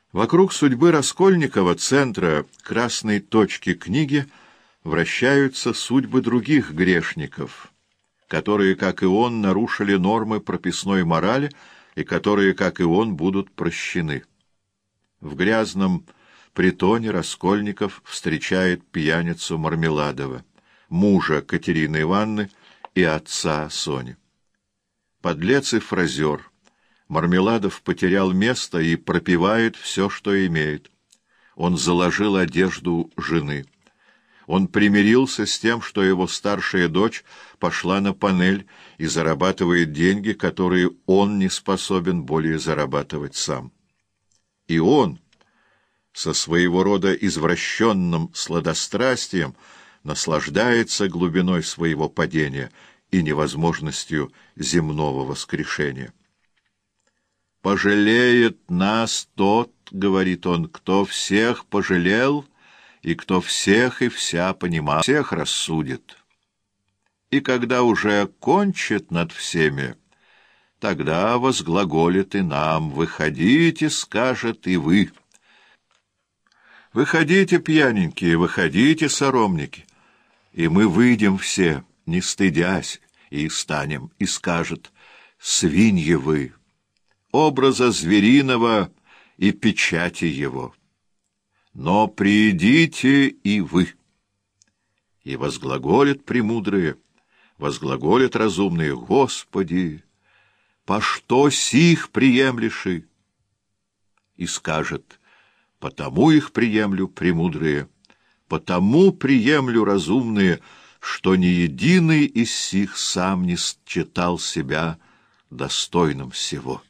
Вокруг судьбы Раскольникова, центра красной точки книги, вращаются судьбы других грешников, которые, как и он, нарушили нормы прописной морали и которые, как и он, будут прощены. В грязном притоне Раскольников встречает пьяницу Мармеладова, мужа Катерины Ивановны и отца Сони. Подлец и фразер, Мармеладов потерял место и пропивает все, что имеет. Он заложил одежду жены. Он примирился с тем, что его старшая дочь пошла на панель и зарабатывает деньги, которые он не способен более зарабатывать сам. И он, со своего рода извращенным сладострастием, наслаждается глубиной своего падения и невозможностью земного воскрешения. «Пожалеет нас тот, — говорит он, — кто всех пожалел и кто всех и вся понимал, всех рассудит. И когда уже кончит над всеми, тогда возглаголит и нам: выходите, — скажет, — и вы. Выходите, пьяненькие, выходите, соромники, и мы выйдем все, не стыдясь, и станем, и скажет: свиньи вы, образа звериного и печати его. Но приидите и вы. И возглаголят премудрые, возглаголят разумные: Господи, по что сих приемлеши? И скажет: потому их приемлю, премудрые, потому приемлю, разумные, что ни единый из сих сам не считал себя достойным всего.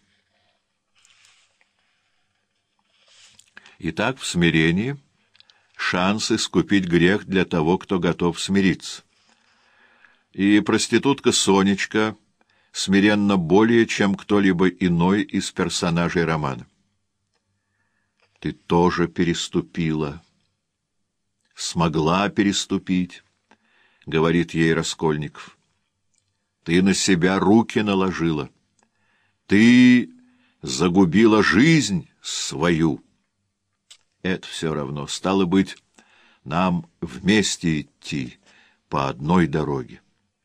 Итак, в смирении шанс искупить грех для того, кто готов смириться. И проститутка Сонечка смиренна более, чем кто-либо иной из персонажей романа. Ты тоже переступила, смогла переступить, — говорит ей Раскольников. Ты на себя руки наложила, ты загубила жизнь свою. Это все равно. Стало быть, нам вместе идти по одной дороге.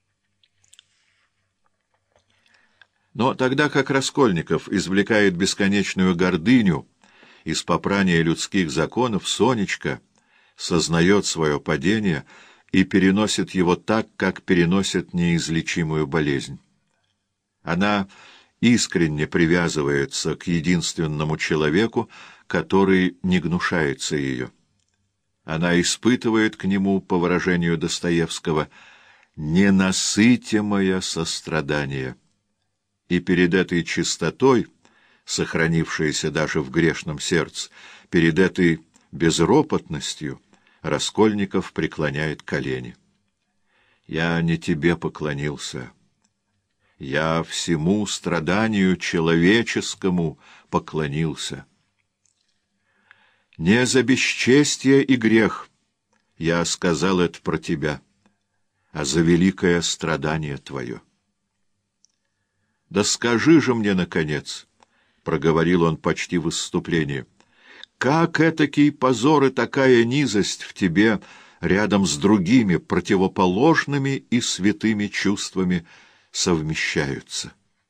Но тогда как Раскольников извлекает бесконечную гордыню из попрания людских законов, Сонечка сознает свое падение и переносит его так, как переносит неизлечимую болезнь. Она искренне привязывается к единственному человеку, который не гнушается ее. Она испытывает к нему, по выражению Достоевского, ненасытимое сострадание. И перед этой чистотой, сохранившейся даже в грешном сердце, перед этой безропотностью, Раскольников преклоняет колени. «Я не тебе поклонился. Я всему страданию человеческому поклонился. Не за бесчестие и грех я сказал это про тебя, а за великое страдание твое. Да скажи же мне, наконец, — проговорил он почти в исступлении, — как этакий позор и такая низость в тебе рядом с другими противоположными и святыми чувствами совмещаются?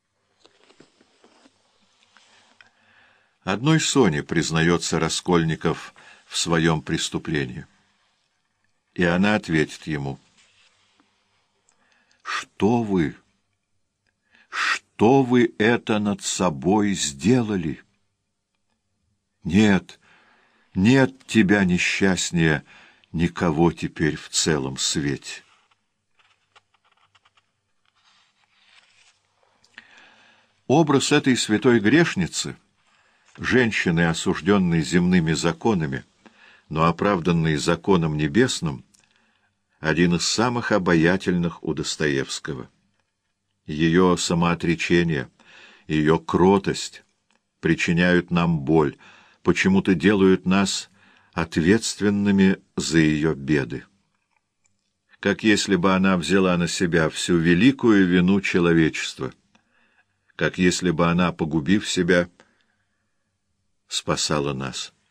Одной Соне признается Раскольников в своем преступлении. И она ответит ему: «Что вы это над собой сделали? Нет, нет тебя несчастнее никого теперь в целом свете». Образ этой святой грешницы, женщины, осужденной земными законами, но оправданной законом небесным, один из самых обаятельных у Достоевского. Ее самоотречение, ее кротость причиняют нам боль, почему-то делают нас ответственными за ее беды. Как если бы она взяла на себя всю великую вину человечества, как если бы она, погубив себя, спасала нас.